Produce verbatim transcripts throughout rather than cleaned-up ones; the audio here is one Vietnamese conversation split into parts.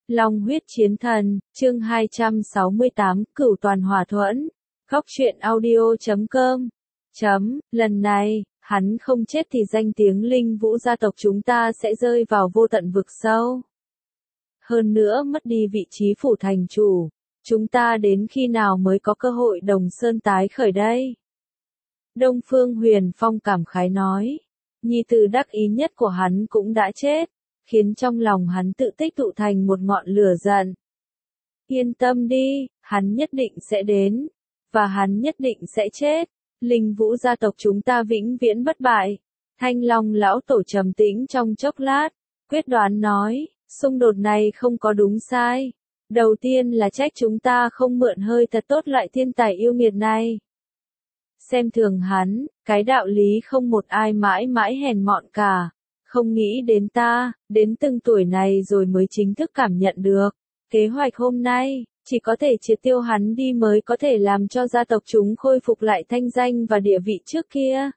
Long huyết chiến thần, chương hai trăm sáu mươi tám, Cửu toàn hỏa thuẫn. Góc truyện audio chấm com. Chấm, lần này, hắn không chết thì danh tiếng Linh Vũ gia tộc chúng ta sẽ rơi vào vô tận vực sâu. Hơn nữa mất đi vị trí phủ thành chủ, chúng ta đến khi nào mới có cơ hội Đồng Sơn tái khởi đây? Đông Phương Huyền Phong cảm khái nói, nhi tử đắc ý nhất của hắn cũng đã chết, khiến trong lòng hắn tự tích tụ thành một ngọn lửa giận. Yên tâm đi, hắn nhất định sẽ đến, và hắn nhất định sẽ chết. Linh Vũ gia tộc chúng ta vĩnh viễn bất bại. Thanh Long lão tổ trầm tĩnh trong chốc lát, quyết đoán nói, xung đột này không có đúng sai. Đầu tiên là trách chúng ta không mượn hơi thật tốt loại thiên tài yêu nghiệt này. Xem thường hắn, cái đạo lý không một ai mãi mãi hèn mọn cả. Không nghĩ đến ta, đến từng tuổi này rồi mới chính thức cảm nhận được. Kế hoạch hôm nay, chỉ có thể triệt tiêu hắn đi mới có thể làm cho gia tộc chúng khôi phục lại thanh danh và địa vị trước kia.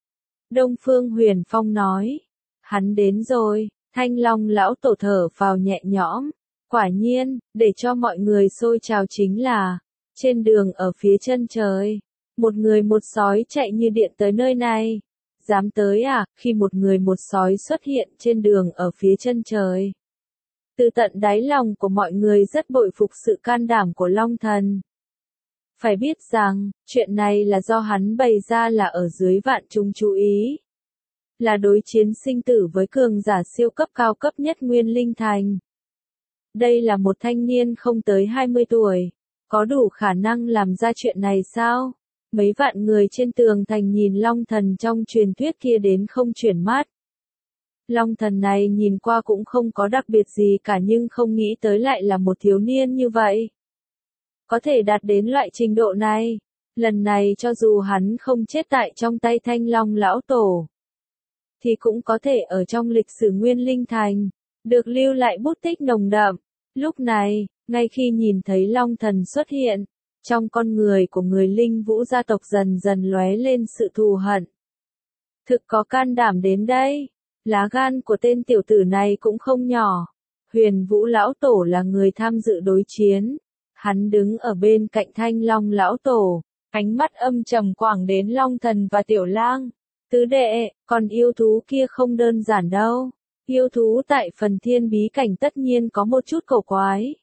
Đông Phương Huyền Phong nói, hắn đến rồi. Thanh Long lão tổ thở phào nhẹ nhõm. Quả nhiên, để cho mọi người xôi trào chính là, trên đường ở phía chân trời, một người một sói chạy như điện tới nơi này. Dám tới à, khi một người một sói xuất hiện trên đường ở phía chân trời. Từ tận đáy lòng của mọi người rất bội phục sự can đảm của Long Thần. Phải biết rằng, chuyện này là do hắn bày ra là ở dưới vạn chúng chú ý. Là đối chiến sinh tử với cường giả siêu cấp cao cấp nhất Nguyên Linh Thành. Đây là một thanh niên không tới hai mươi tuổi, có đủ khả năng làm ra chuyện này sao? Mấy vạn người trên tường thành nhìn Long Thần trong truyền thuyết kia đến không chuyển mắt. Long Thần này nhìn qua cũng không có đặc biệt gì cả nhưng không nghĩ tới lại là một thiếu niên như vậy. Có thể đạt đến loại trình độ này. Lần này cho dù hắn không chết tại trong tay Thanh Long lão tổ, thì cũng có thể ở trong lịch sử Nguyên Linh Thành, được lưu lại bút tích nồng đậm. Lúc này, ngay khi nhìn thấy Long Thần xuất hiện, trong con người của người Linh Vũ gia tộc dần dần lóe lên sự thù hận. Thực có can đảm đến đây, lá gan của tên tiểu tử này cũng không nhỏ. Huyền Vũ lão tổ là người tham dự đối chiến. Hắn đứng ở bên cạnh Thanh Long lão tổ, ánh mắt âm trầm quảng đến Long Thần và Tiểu Lang. Tứ đệ, còn yêu thú kia không đơn giản đâu. Yêu thú tại phần thiên bí cảnh tất nhiên có một chút cổ quái.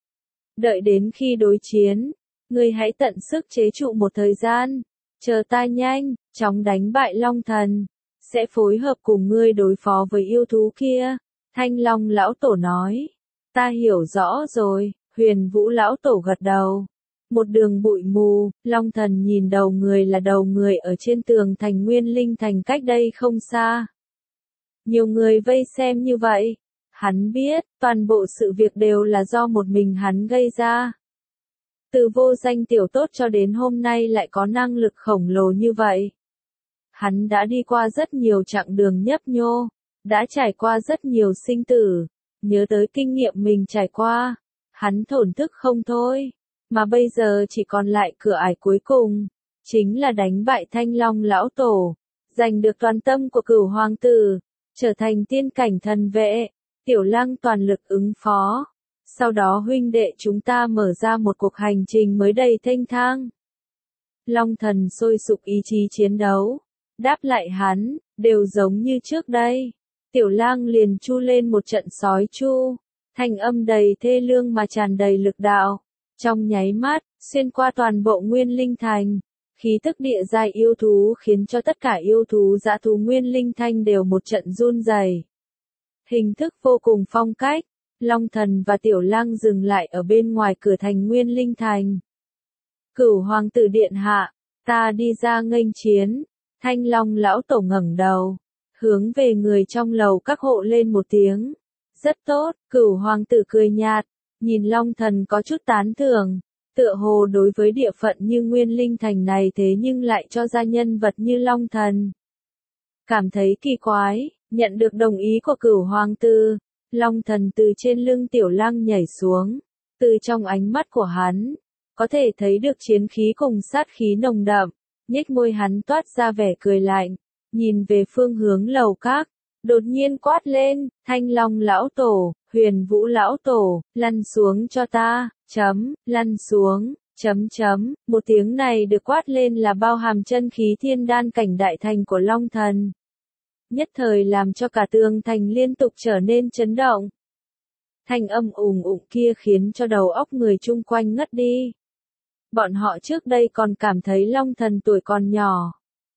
Đợi đến khi đối chiến, ngươi hãy tận sức chế trụ một thời gian, chờ ta nhanh, chóng đánh bại Long Thần, sẽ phối hợp cùng ngươi đối phó với yêu thú kia. Thanh Long lão tổ nói, ta hiểu rõ rồi. Huyền Vũ lão tổ gật đầu. Một đường bụi mù, Long Thần nhìn đầu người là đầu người ở trên tường thành Nguyên Linh Thành cách đây không xa. Nhiều người vây xem như vậy. Hắn biết, toàn bộ sự việc đều là do một mình hắn gây ra. Từ vô danh tiểu tốt cho đến hôm nay lại có năng lực khổng lồ như vậy. Hắn đã đi qua rất nhiều chặng đường nhấp nhô, đã trải qua rất nhiều sinh tử, nhớ tới kinh nghiệm mình trải qua, hắn thổn thức không thôi, mà bây giờ chỉ còn lại cửa ải cuối cùng, chính là đánh bại Thanh Long lão tổ, giành được toàn tâm của Cửu hoàng tử, trở thành tiên cảnh thần vệ. Tiểu Lang toàn lực ứng phó. Sau đó huynh đệ chúng ta mở ra một cuộc hành trình mới đầy thênh thang. Long Thần sôi sục ý chí chiến đấu. Đáp lại hắn, đều giống như trước đây. Tiểu Lang liền chu lên một trận sói chu. Thanh âm đầy thê lương mà tràn đầy lực đạo. Trong nháy mắt, xuyên qua toàn bộ Nguyên Linh Thành. Khí tức địa giai yêu thú khiến cho tất cả yêu thú dã thú Nguyên Linh Thành đều một trận run rẩy. Hình thức vô cùng phong cách. Long Thần và Tiểu Lang dừng lại ở bên ngoài cửa thành Nguyên Linh Thành. Cửu hoàng tử điện hạ, ta đi ra nghênh chiến. Thanh Long lão tổ ngẩng đầu, hướng về người trong lầu các hộ lên một tiếng. Rất tốt, Cửu hoàng tử cười nhạt, nhìn Long Thần có chút tán thưởng, tựa hồ đối với địa phận như Nguyên Linh Thành này thế nhưng lại cho ra nhân vật như Long Thần. Cảm thấy kỳ quái, nhận được đồng ý của Cửu hoàng tử. Long Thần từ trên lưng Tiểu Lang nhảy xuống, từ trong ánh mắt của hắn, có thể thấy được chiến khí cùng sát khí nồng đậm, nhếch môi hắn toát ra vẻ cười lạnh, nhìn về phương hướng lầu các, đột nhiên quát lên, Thanh Long lão tổ, Huyền Vũ lão tổ, lăn xuống cho ta, chấm, lăn xuống, chấm chấm, một tiếng này được quát lên là bao hàm chân khí thiên đan cảnh đại thành của Long Thần. Nhất thời làm cho cả tường thành liên tục trở nên chấn động. Thanh âm ùng ùng kia khiến cho đầu óc người chung quanh ngất đi. Bọn họ trước đây còn cảm thấy Long Thần tuổi còn nhỏ,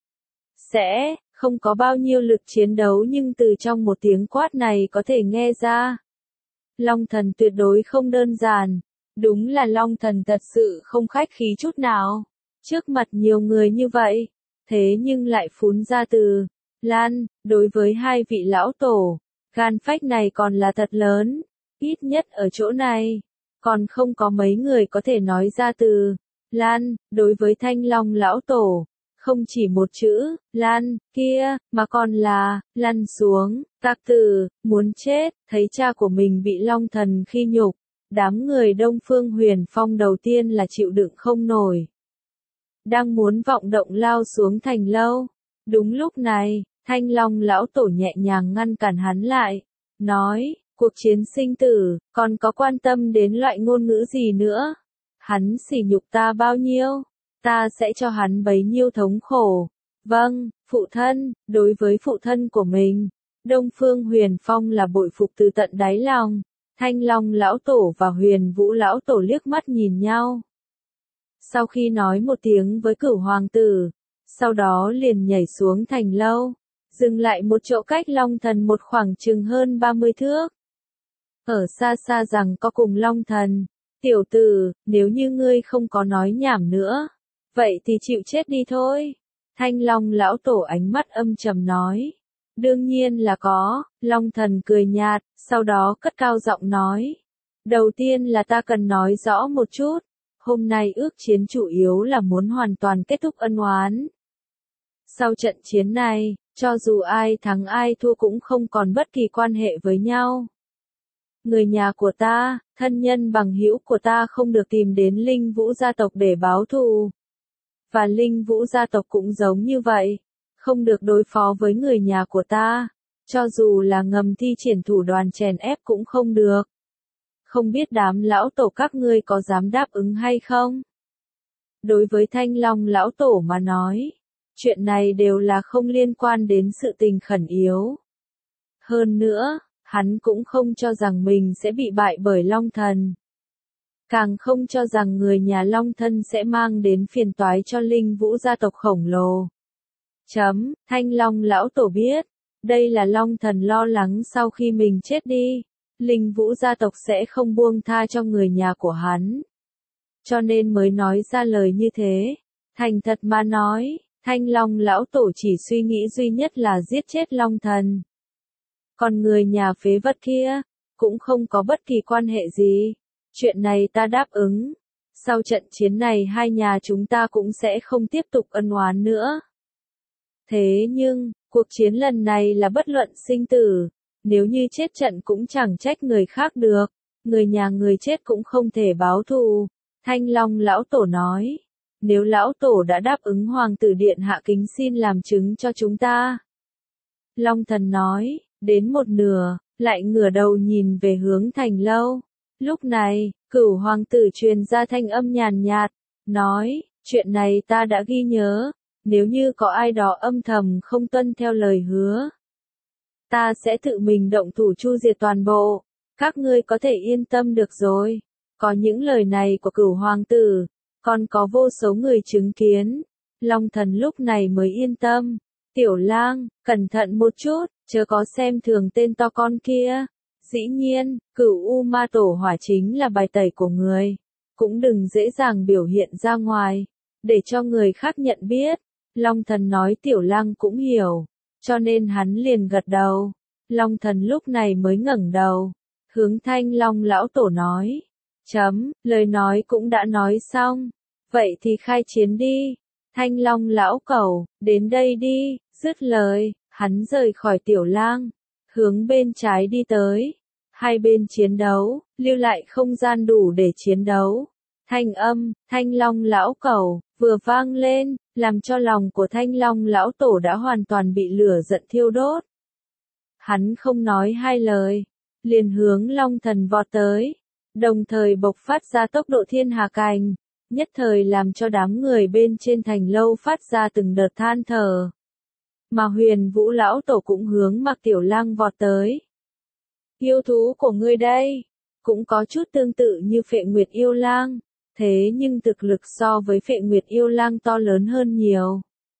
sẽ không có bao nhiêu lực chiến đấu, nhưng từ trong một tiếng quát này có thể nghe ra, Long Thần tuyệt đối không đơn giản. Đúng là Long Thần thật sự không khách khí chút nào. Trước mặt nhiều người như vậy, thế nhưng lại phún ra từ Lan, đối với hai vị lão tổ, gan phách này còn là thật lớn. Ít nhất ở chỗ này, còn không có mấy người có thể nói ra từ Lan, đối với Thanh Long lão tổ. Không chỉ một chữ, Lan, kia, mà còn là, lăn xuống, tạc tử, muốn chết, thấy cha của mình bị Long Thần khi nhục. Đám người Đông Phương Huyền Phong đầu tiên là chịu đựng không nổi, đang muốn vọng động lao xuống thành lâu. Đúng lúc này, Thanh Long lão tổ nhẹ nhàng ngăn cản hắn lại, nói, cuộc chiến sinh tử, còn có quan tâm đến loại ngôn ngữ gì nữa? Hắn sỉ nhục ta bao nhiêu, ta sẽ cho hắn bấy nhiêu thống khổ. Vâng, phụ thân, đối với phụ thân của mình, Đông Phương Huyền Phong là bội phục từ tận đáy lòng. Thanh Long lão tổ và Huyền Vũ lão tổ liếc mắt nhìn nhau. Sau khi nói một tiếng với Cửu hoàng tử, sau đó liền nhảy xuống thành lâu, dừng lại một chỗ cách Long Thần một khoảng chừng hơn ba mươi thước. Ở xa xa rằng có cùng Long Thần, tiểu tử, nếu như ngươi không có nói nhảm nữa, vậy thì chịu chết đi thôi. Thanh Long lão tổ ánh mắt âm trầm nói. Đương nhiên là có, Long Thần cười nhạt, sau đó cất cao giọng nói. Đầu tiên là ta cần nói rõ một chút, hôm nay ước chiến chủ yếu là muốn hoàn toàn kết thúc ân oán. Sau trận chiến này, cho dù ai thắng ai thua cũng không còn bất kỳ quan hệ với nhau. Người nhà của ta, thân nhân bằng hữu của ta không được tìm đến Linh Vũ gia tộc để báo thù. Và Linh Vũ gia tộc cũng giống như vậy. Không được đối phó với người nhà của ta, cho dù là ngầm thi triển thủ đoàn chèn ép cũng không được. Không biết đám lão tổ các ngươi có dám đáp ứng hay không? Đối với Thanh Long lão tổ mà nói, chuyện này đều là không liên quan đến sự tình khẩn yếu. Hơn nữa, hắn cũng không cho rằng mình sẽ bị bại bởi Long Thần. Càng không cho rằng người nhà Long Thân sẽ mang đến phiền toái cho Linh Vũ gia tộc khổng lồ. Chấm, Thanh Long lão tổ biết, đây là Long Thần lo lắng sau khi mình chết đi, Linh Vũ gia tộc sẽ không buông tha cho người nhà của hắn. Cho nên mới nói ra lời như thế. Thành thật mà nói, Thanh Long lão tổ chỉ suy nghĩ duy nhất là giết chết Long Thần. Còn người nhà phế vật kia, cũng không có bất kỳ quan hệ gì. Chuyện này ta đáp ứng. Sau trận chiến này hai nhà chúng ta cũng sẽ không tiếp tục ân oán nữa. Thế nhưng, cuộc chiến lần này là bất luận sinh tử, nếu như chết trận cũng chẳng trách người khác được, người nhà người chết cũng không thể báo thù. Thanh Long lão tổ nói, nếu lão tổ đã đáp ứng hoàng tử điện hạ kính xin làm chứng cho chúng ta. Long Thần nói, đến một nửa, lại ngửa đầu nhìn về hướng thành lâu. Lúc này, Cửu hoàng tử truyền ra thanh âm nhàn nhạt, nói, chuyện này ta đã ghi nhớ. Nếu như có ai đó âm thầm không tuân theo lời hứa, ta sẽ tự mình động thủ chu diệt toàn bộ. Các ngươi có thể yên tâm được rồi. Có những lời này của Cửu hoàng tử, còn có vô số người chứng kiến. Long Thần lúc này mới yên tâm. Tiểu lang, cẩn thận một chút, chớ có xem thường tên to con kia. Dĩ nhiên, Cửu U Ma Tổ Hỏa chính là bài tẩy của người. Cũng đừng dễ dàng biểu hiện ra ngoài, để cho người khác nhận biết. Long Thần nói Tiểu lang cũng hiểu, cho nên hắn liền gật đầu. Long Thần lúc này mới ngẩng đầu, hướng Thanh Long lão tổ nói. Chấm, lời nói cũng đã nói xong, vậy thì khai chiến đi. Thanh Long lão cẩu, đến đây đi. Dứt lời, hắn rời khỏi Tiểu lang, hướng bên trái đi tới. Hai bên chiến đấu, lưu lại không gian đủ để chiến đấu. Thanh âm, Thanh Long lão cẩu, vừa vang lên, làm cho lòng của Thanh Long lão tổ đã hoàn toàn bị lửa giận thiêu đốt. Hắn không nói hai lời, liền hướng Long Thần vọt tới, đồng thời bộc phát ra tốc độ thiên hà cành, nhất thời làm cho đám người bên trên thành lâu phát ra từng đợt than thở. Mà Huyền Vũ lão tổ cũng hướng Mạc Tiểu Lang vọt tới. Yêu thú của ngươi đây, cũng có chút tương tự như Phệ Nguyệt yêu lang, thế nhưng thực lực so với Phệ Nguyệt yêu lang to lớn hơn nhiều.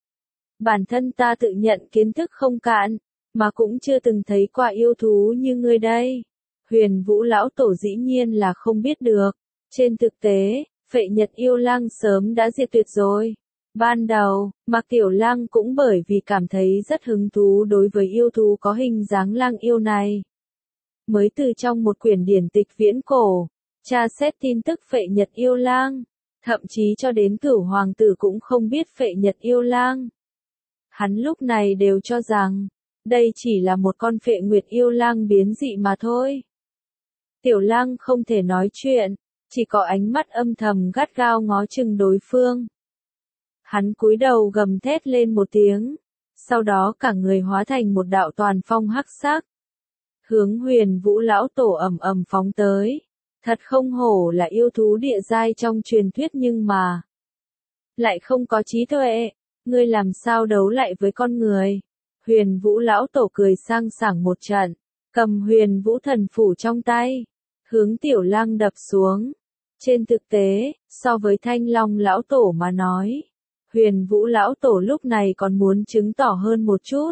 Bản thân ta tự nhận kiến thức không cạn, mà cũng chưa từng thấy qua yêu thú như ngươi đây. Huyền Vũ lão tổ dĩ nhiên là không biết được. Trên thực tế, Phệ Nhật yêu lang sớm đã diệt tuyệt rồi. Ban đầu, Mạc Tiểu Lang cũng bởi vì cảm thấy rất hứng thú đối với yêu thú có hình dáng lang yêu này. Mới từ trong một quyển điển tịch viễn cổ, tra xét tin tức Phệ Nhật yêu lang, thậm chí cho đến Cửu hoàng tử cũng không biết Phệ Nhật yêu lang. Hắn lúc này đều cho rằng, đây chỉ là một con Phệ Nguyệt yêu lang biến dị mà thôi. Tiểu Lang không thể nói chuyện, chỉ có ánh mắt âm thầm gắt gao ngó chừng đối phương. Hắn cúi đầu gầm thét lên một tiếng, sau đó cả người hóa thành một đạo toàn phong hắc sắc, hướng Huyền Vũ lão tổ ầm ầm phóng tới. Thật không hổ là yêu thú địa giai trong truyền thuyết nhưng mà lại không có trí tuệ, ngươi làm sao đấu lại với con người? Huyền Vũ lão tổ cười sang sảng một trận, cầm Huyền Vũ thần phủ trong tay, hướng Tiểu Lang đập xuống. Trên thực tế, so với Thanh Long lão tổ mà nói, Huyền Vũ lão tổ lúc này còn muốn chứng tỏ hơn một chút.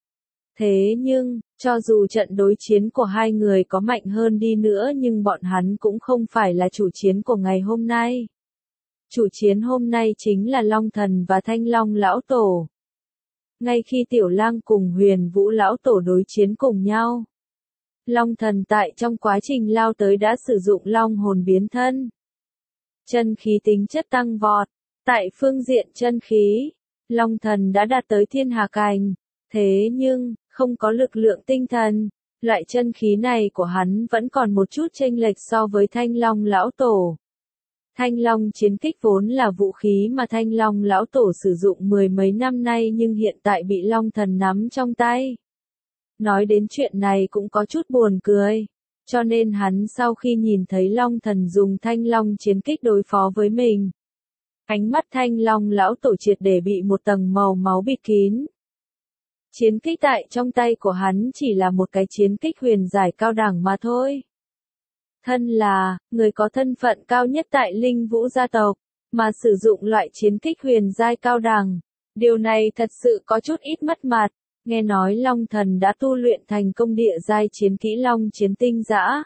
Thế nhưng, cho dù trận đối chiến của hai người có mạnh hơn đi nữa nhưng bọn hắn cũng không phải là chủ chiến của ngày hôm nay. Chủ chiến hôm nay chính là Long Thần và Thanh Long lão tổ. Ngay khi Tiểu Lang cùng Huyền Vũ lão tổ đối chiến cùng nhau, Long Thần tại trong quá trình lao tới đã sử dụng long hồn biến thân. Chân khí tính chất tăng vọt. Tại phương diện chân khí, Long Thần đã đạt tới thiên hà cành. Thế nhưng, không có lực lượng tinh thần, loại chân khí này của hắn vẫn còn một chút chênh lệch so với Thanh Long lão tổ. Thanh Long chiến kích vốn là vũ khí mà Thanh Long lão tổ sử dụng mười mấy năm nay nhưng hiện tại bị Long Thần nắm trong tay. Nói đến chuyện này cũng có chút buồn cười, cho nên hắn sau khi nhìn thấy Long Thần dùng Thanh Long chiến kích đối phó với mình, ánh mắt Thanh Long lão tổ triệt để bị một tầng màu máu bịt kín. Chiến kích tại trong tay của hắn chỉ là một cái chiến kích huyền giải cao đẳng mà thôi. Thân là, người có thân phận cao nhất tại Linh Vũ gia tộc, mà sử dụng loại chiến kích huyền giai cao đẳng. Điều này thật sự có chút ít mất mặt, nghe nói Long Thần đã tu luyện thành công địa giai chiến kỹ Long chiến tinh dã.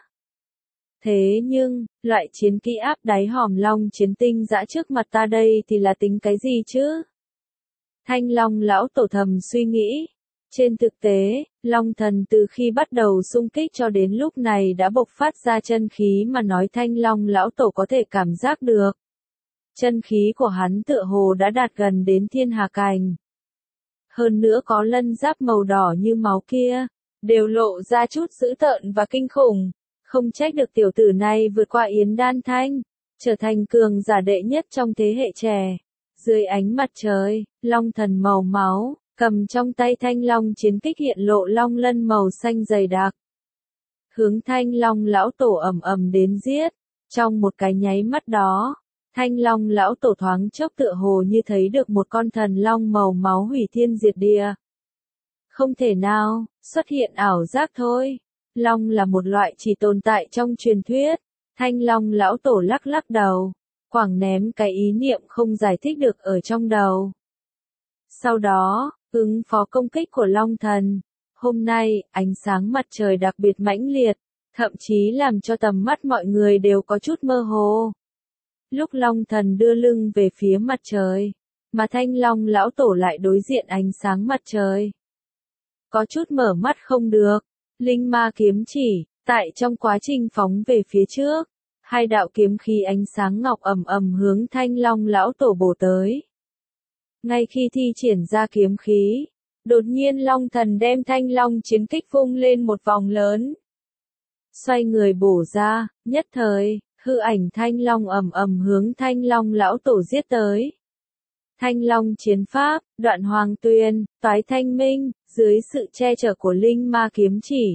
Thế nhưng, loại chiến kỹ áp đáy hòm Long chiến tinh dã trước mặt ta đây thì là tính cái gì chứ? Thanh Long lão tổ thầm suy nghĩ. Trên thực tế, Long Thần từ khi bắt đầu xung kích cho đến lúc này đã bộc phát ra chân khí mà nói Thanh Long lão tổ có thể cảm giác được. Chân khí của hắn tựa hồ đã đạt gần đến thiên hà cành. Hơn nữa có lân giáp màu đỏ như máu kia, đều lộ ra chút dữ tợn và kinh khủng. Không trách được tiểu tử này vượt qua Yến Đan Thanh, trở thành cường giả đệ nhất trong thế hệ trẻ. Dưới ánh mặt trời, Long Thần màu máu, cầm trong tay Thanh Long chiến kích hiện lộ long lân màu xanh dày đặc. Hướng Thanh Long lão tổ ầm ầm đến giết. Trong một cái nháy mắt đó, Thanh Long lão tổ thoáng chốc tựa hồ như thấy được một con thần long màu máu hủy thiên diệt địa. Không thể nào, xuất hiện ảo giác thôi. Long là một loại chỉ tồn tại trong truyền thuyết. Thanh Long lão tổ lắc lắc đầu, quẳng ném cái ý niệm không giải thích được ở trong đầu. Sau đó, ứng phó công kích của Long Thần. Hôm nay, ánh sáng mặt trời đặc biệt mãnh liệt, thậm chí làm cho tầm mắt mọi người đều có chút mơ hồ. Lúc Long Thần đưa lưng về phía mặt trời, mà Thanh Long lão tổ lại đối diện ánh sáng mặt trời. Có chút mở mắt không được, linh ma kiếm chỉ, tại trong quá trình phóng về phía trước, hai đạo kiếm khí ánh sáng ngọc ầm ầm hướng Thanh Long lão tổ bổ tới. Ngay khi thi triển ra kiếm khí, đột nhiên Long Thần đem Thanh Long chiến kích vung lên một vòng lớn. Xoay người bổ ra, nhất thời, hư ảnh Thanh Long ầm ầm hướng Thanh Long lão tổ giết tới. Thanh Long chiến pháp, đoạn hoàng tuyền, toái thanh minh, dưới sự che chở của linh ma kiếm chỉ,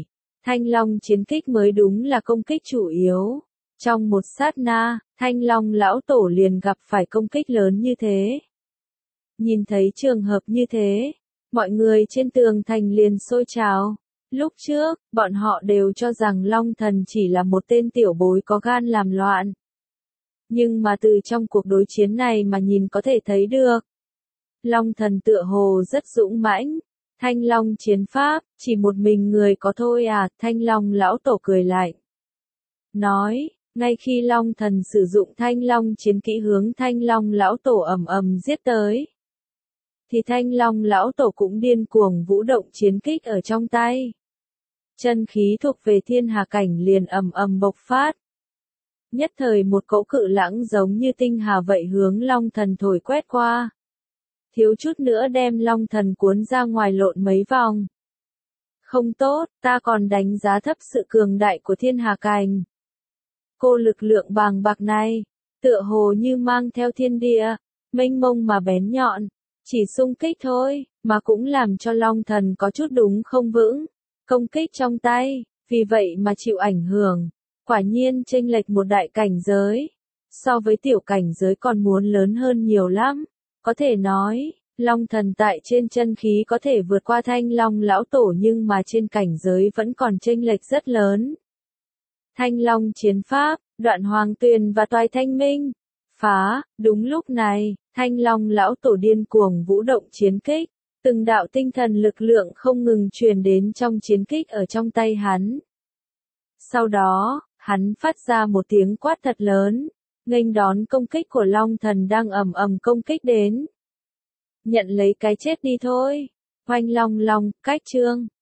Thanh long chiến kích mới đúng là công kích chủ yếu. Trong một sát na, Thanh long lão tổ liền gặp phải công kích lớn như thế. Nhìn thấy trường hợp như thế, mọi người trên tường thành liền sôi trào. Lúc trước, bọn họ đều cho rằng Long Thần chỉ là một tên tiểu bối có gan làm loạn. Nhưng mà từ trong cuộc đối chiến này mà nhìn có thể thấy được. Long Thần tựa hồ rất dũng mãnh. Thanh long chiến pháp, chỉ một mình người có thôi à, Thanh long lão tổ cười lạnh. Nói, ngay khi Long Thần sử dụng Thanh long chiến kỹ hướng Thanh long lão tổ ầm ầm giết tới. Thì Thanh long lão tổ cũng điên cuồng vũ động chiến kích ở trong tay. Chân khí thuộc về thiên hà cảnh liền ầm ầm bộc phát. Nhất thời một cỗ cự lãng giống như tinh hà vậy hướng Long Thần thổi quét qua. Thiếu chút nữa đem Long Thần cuốn ra ngoài lộn mấy vòng. Không tốt, ta còn đánh giá thấp sự cường đại của thiên hà cảnh. Cô lực lượng bàng bạc này, tựa hồ như mang theo thiên địa, mênh mông mà bén nhọn, chỉ xung kích thôi, mà cũng làm cho Long Thần có chút đúng không vững, công kích trong tay, vì vậy mà chịu ảnh hưởng, quả nhiên chênh lệch một đại cảnh giới, so với tiểu cảnh giới còn muốn lớn hơn nhiều lắm, có thể nói, Long Thần tại trên chân khí có thể vượt qua Thanh long lão tổ nhưng mà trên cảnh giới vẫn còn chênh lệch rất lớn. Thanh long chiến pháp, Đoạn Hoàng Tuyền và Toái Thanh Minh. Phá, đúng lúc này, Thanh long lão tổ điên cuồng vũ động chiến kích, từng đạo tinh thần lực lượng không ngừng truyền đến trong chiến kích ở trong tay hắn. Sau đó, hắn phát ra một tiếng quát thật lớn, nghênh đón công kích của Long Thần đang ầm ầm công kích đến. Nhận lấy cái chết đi thôi. Oanh long long, cách chương.